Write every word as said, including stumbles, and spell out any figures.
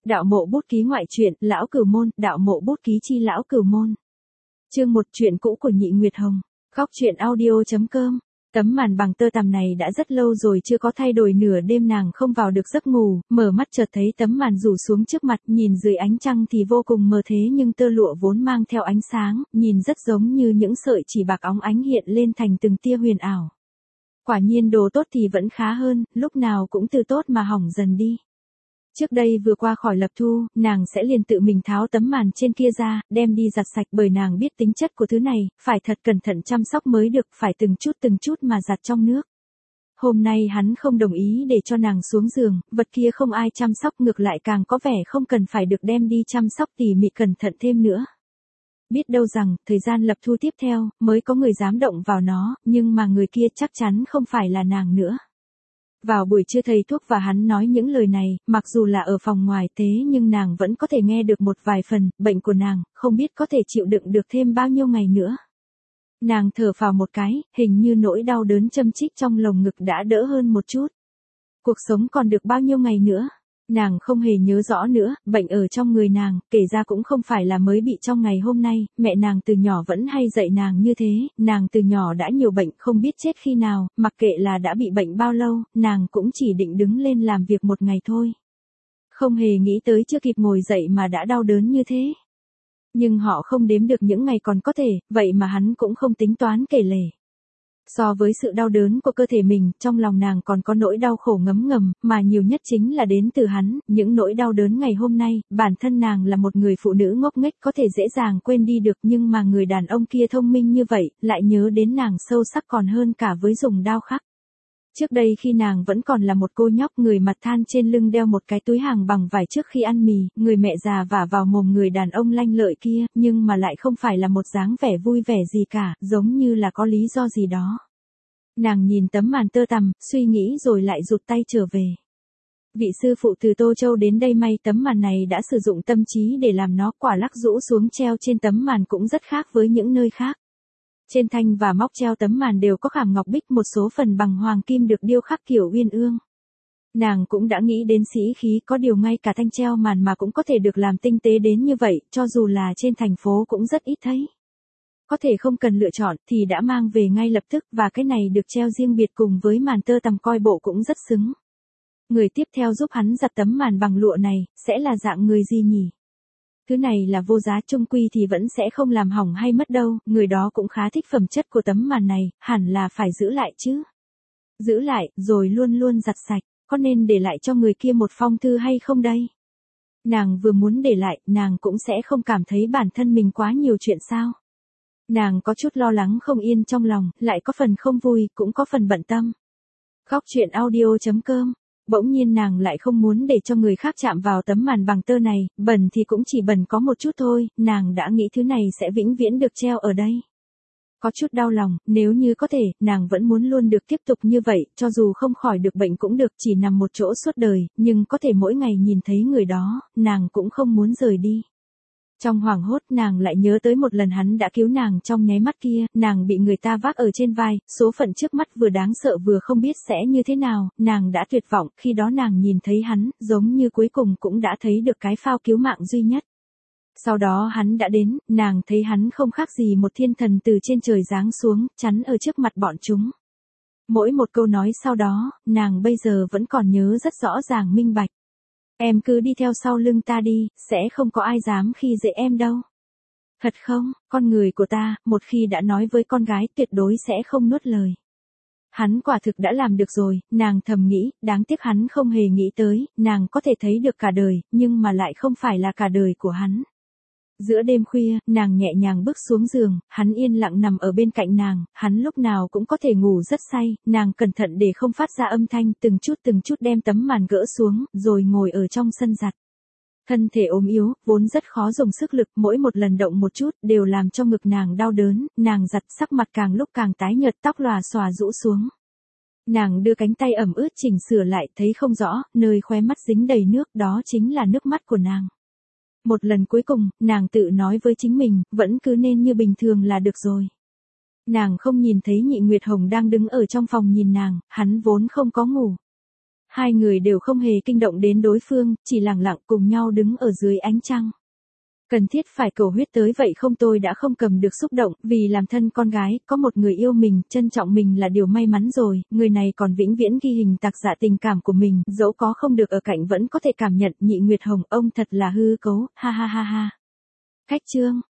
Đạo mộ bút ký ngoại truyện, lão cửu môn, đạo mộ bút ký chi lão cửu môn. Chương một chuyện cũ của Nhị Nguyệt Hồng. Góc truyện audio.com. Tấm màn bằng tơ tằm này đã rất lâu rồi chưa có thay đổi, nửa đêm nàng không vào được giấc ngủ, mở mắt chợt thấy tấm màn rủ xuống trước mặt, nhìn dưới ánh trăng thì vô cùng mờ thế, nhưng tơ lụa vốn mang theo ánh sáng, nhìn rất giống như những sợi chỉ bạc óng ánh hiện lên thành từng tia huyền ảo. Quả nhiên đồ tốt thì vẫn khá hơn, lúc nào cũng từ tốt mà hỏng dần đi. Trước đây vừa qua khỏi lập thu, nàng sẽ liền tự mình tháo tấm màn trên kia ra, đem đi giặt sạch, bởi nàng biết tính chất của thứ này, phải thật cẩn thận chăm sóc mới được, phải từng chút từng chút mà giặt trong nước. Hôm nay hắn không đồng ý để cho nàng xuống giường, vật kia không ai chăm sóc, ngược lại càng có vẻ không cần phải được đem đi chăm sóc tỉ mỉ cẩn thận thêm nữa. Biết đâu rằng, thời gian lập thu tiếp theo, mới có người dám động vào nó, nhưng mà người kia chắc chắn không phải là nàng nữa. Vào buổi trưa thầy thuốc và hắn nói những lời này, mặc dù là ở phòng ngoài thế nhưng nàng vẫn có thể nghe được một vài phần, bệnh của nàng, không biết có thể chịu đựng được thêm bao nhiêu ngày nữa. Nàng thở phào một cái, hình như nỗi đau đớn châm chích trong lồng ngực đã đỡ hơn một chút. Cuộc sống còn được bao nhiêu ngày nữa? Nàng không hề nhớ rõ nữa, bệnh ở trong người nàng, kể ra cũng không phải là mới bị trong ngày hôm nay, mẹ nàng từ nhỏ vẫn hay dạy nàng như thế, nàng từ nhỏ đã nhiều bệnh không biết chết khi nào, mặc kệ là đã bị bệnh bao lâu, nàng cũng chỉ định đứng lên làm việc một ngày thôi. Không hề nghĩ tới chưa kịp ngồi dậy mà đã đau đớn như thế. Nhưng họ không đếm được những ngày còn có thể, vậy mà hắn cũng không tính toán kể lể. So với sự đau đớn của cơ thể mình, trong lòng nàng còn có nỗi đau khổ ngấm ngầm, mà nhiều nhất chính là đến từ hắn, những nỗi đau đớn ngày hôm nay, bản thân nàng là một người phụ nữ ngốc nghếch có thể dễ dàng quên đi được, nhưng mà người đàn ông kia thông minh như vậy, lại nhớ đến nàng sâu sắc còn hơn cả với dùng đao khắc. Trước đây khi nàng vẫn còn là một cô nhóc, người mặt than trên lưng đeo một cái túi hàng bằng vải trước khi ăn mì, người mẹ già vả vào mồm người đàn ông lanh lợi kia, nhưng mà lại không phải là một dáng vẻ vui vẻ gì cả, giống như là có lý do gì đó. Nàng nhìn tấm màn tơ tằm, suy nghĩ rồi lại rụt tay trở về. Vị sư phụ từ Tô Châu đến đây may tấm màn này đã sử dụng tâm trí để làm nó, quả lắc rũ xuống treo trên tấm màn cũng rất khác với những nơi khác. Trên thanh và móc treo tấm màn đều có khảm ngọc bích, một số phần bằng hoàng kim được điêu khắc kiểu uyên ương. Nàng cũng đã nghĩ đến sĩ khí, có điều ngay cả thanh treo màn mà cũng có thể được làm tinh tế đến như vậy, cho dù là trên thành phố cũng rất ít thấy. Có thể không cần lựa chọn thì đã mang về ngay lập tức, và cái này được treo riêng biệt cùng với màn tơ tằm coi bộ cũng rất xứng. Người tiếp theo giúp hắn giặt tấm màn bằng lụa này, sẽ là dạng người gì nhỉ? Thứ này là vô giá, chung quy thì vẫn sẽ không làm hỏng hay mất đâu, người đó cũng khá thích phẩm chất của tấm màn này, hẳn là phải giữ lại chứ. Giữ lại, rồi luôn luôn giặt sạch, có nên để lại cho người kia một phong thư hay không đây? Nàng vừa muốn để lại, nàng cũng sẽ không cảm thấy bản thân mình quá nhiều chuyện sao? Nàng có chút lo lắng không yên trong lòng, lại có phần không vui, cũng có phần bận tâm. Góc truyện audio.com. Bỗng nhiên nàng lại không muốn để cho người khác chạm vào tấm màn bằng tơ này, bẩn thì cũng chỉ bẩn có một chút thôi, nàng đã nghĩ thứ này sẽ vĩnh viễn được treo ở đây. Có chút đau lòng, nếu như có thể, nàng vẫn muốn luôn được tiếp tục như vậy, cho dù không khỏi được bệnh cũng được, chỉ nằm một chỗ suốt đời, nhưng có thể mỗi ngày nhìn thấy người đó, nàng cũng không muốn rời đi. Trong hoảng hốt nàng lại nhớ tới một lần hắn đã cứu nàng trong nháy mắt kia, nàng bị người ta vác ở trên vai, số phận trước mắt vừa đáng sợ vừa không biết sẽ như thế nào, nàng đã tuyệt vọng, khi đó nàng nhìn thấy hắn, giống như cuối cùng cũng đã thấy được cái phao cứu mạng duy nhất. Sau đó hắn đã đến, nàng thấy hắn không khác gì một thiên thần từ trên trời giáng xuống, chắn ở trước mặt bọn chúng. Mỗi một câu nói sau đó, nàng bây giờ vẫn còn nhớ rất rõ ràng minh bạch. Em cứ đi theo sau lưng ta đi, sẽ không có ai dám khi dễ em đâu. Thật không, con người của ta, một khi đã nói với con gái tuyệt đối sẽ không nuốt lời. Hắn quả thực đã làm được rồi, nàng thầm nghĩ, đáng tiếc hắn không hề nghĩ tới, nàng có thể thấy được cả đời, nhưng mà lại không phải là cả đời của hắn. Giữa đêm khuya, nàng nhẹ nhàng bước xuống giường, hắn yên lặng nằm ở bên cạnh nàng, hắn lúc nào cũng có thể ngủ rất say, nàng cẩn thận để không phát ra âm thanh, từng chút từng chút đem tấm màn gỡ xuống, rồi ngồi ở trong sân giặt. Thân thể ốm yếu, vốn rất khó dùng sức lực, mỗi một lần động một chút, đều làm cho ngực nàng đau đớn, nàng giặt sắc mặt càng lúc càng tái nhợt, tóc lòa xòa rũ xuống. Nàng đưa cánh tay ẩm ướt chỉnh sửa lại, thấy không rõ, nơi khóe mắt dính đầy nước, đó chính là nước mắt của nàng. Một lần cuối cùng, nàng tự nói với chính mình, vẫn cứ nên như bình thường là được rồi. Nàng không nhìn thấy Nhị Nguyệt Hồng đang đứng ở trong phòng nhìn nàng, hắn vốn không có ngủ. Hai người đều không hề kinh động đến đối phương, chỉ lặng lặng cùng nhau đứng ở dưới ánh trăng. Cần thiết phải cầu huyết tới vậy không, tôi đã không cầm được xúc động, vì làm thân con gái, có một người yêu mình, trân trọng mình là điều may mắn rồi, người này còn vĩnh viễn ghi hình tạc dạ tình cảm của mình, dẫu có không được ở cạnh vẫn có thể cảm nhận. Nhị Nguyệt Hồng, ông thật là hư cấu, ha ha ha ha. Khách chương.